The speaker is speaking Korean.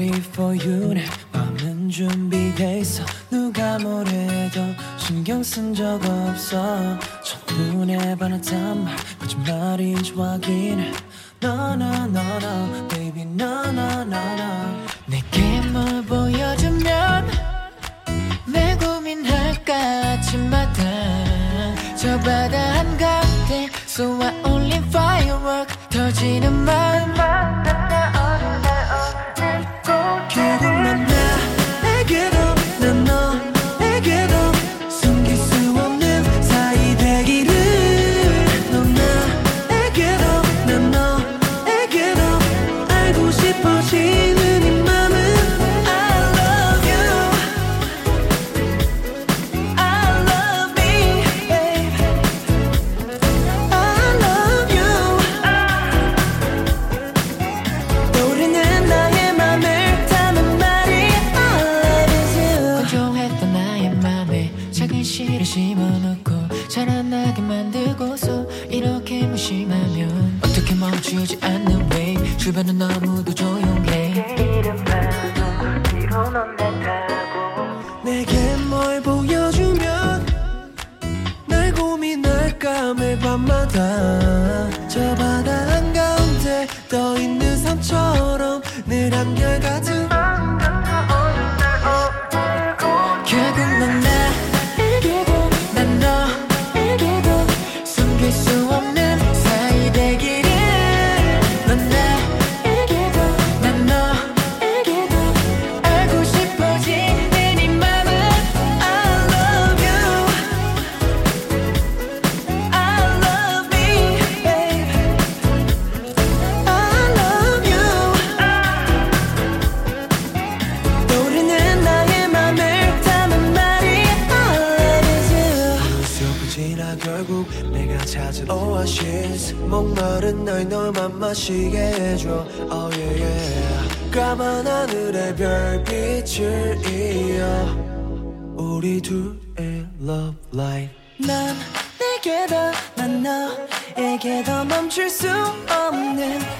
ready for you. 내 맘은 준비돼 있어. 누가 뭐래도 신경 쓴 적 없어. 첫눈에 반했단 말 거짓말인지 확인해. No no no no baby no no no no. 내게 뭘 보여주면 내 고민할까 아침마다 저 바다 한가운데 So I only firework 터지는 마음 결국 넌 나에게로 난 너에게로 숨길 수 없는 사이 되기를. 넌 나에게로 난 너에게로 알고 싶어지는 이 맘은 I love you I love me babe I love you. 떠오르는 나의 맘을 담은 말이 All I is you. 건조했던 나의 맘에 작은 씨를 심어놓고 자라나게 만들고서 이렇게 무심하면 어떻게 멈추지 않는 wave 주변은 너무도 조용해 이름 봐도 뒤로 넌 난다고 내게 뭘 보여주면 날 고민할까 매일 밤마다 저 바다 한가운데 떠있는 섬처럼 늘 한결같은 결국 넌 나에게도 난 너에게도 숨길 수 없는 사이 되기를 넌 나에게도 난 너에게도 알고 싶어지는 이 맘은 I love you I love me babe I love you. 떠오르는 나의 맘을 담은 말이 All I is you. 숲을 지나 결국 내가 찾은 오아시스 목마른 날 너만 마시게 해줘 Oh yeah yeah. 까만 하늘에 별빛을 이어 우리 둘의 love light. 난 내게도 난 너에게도 멈출 수 없는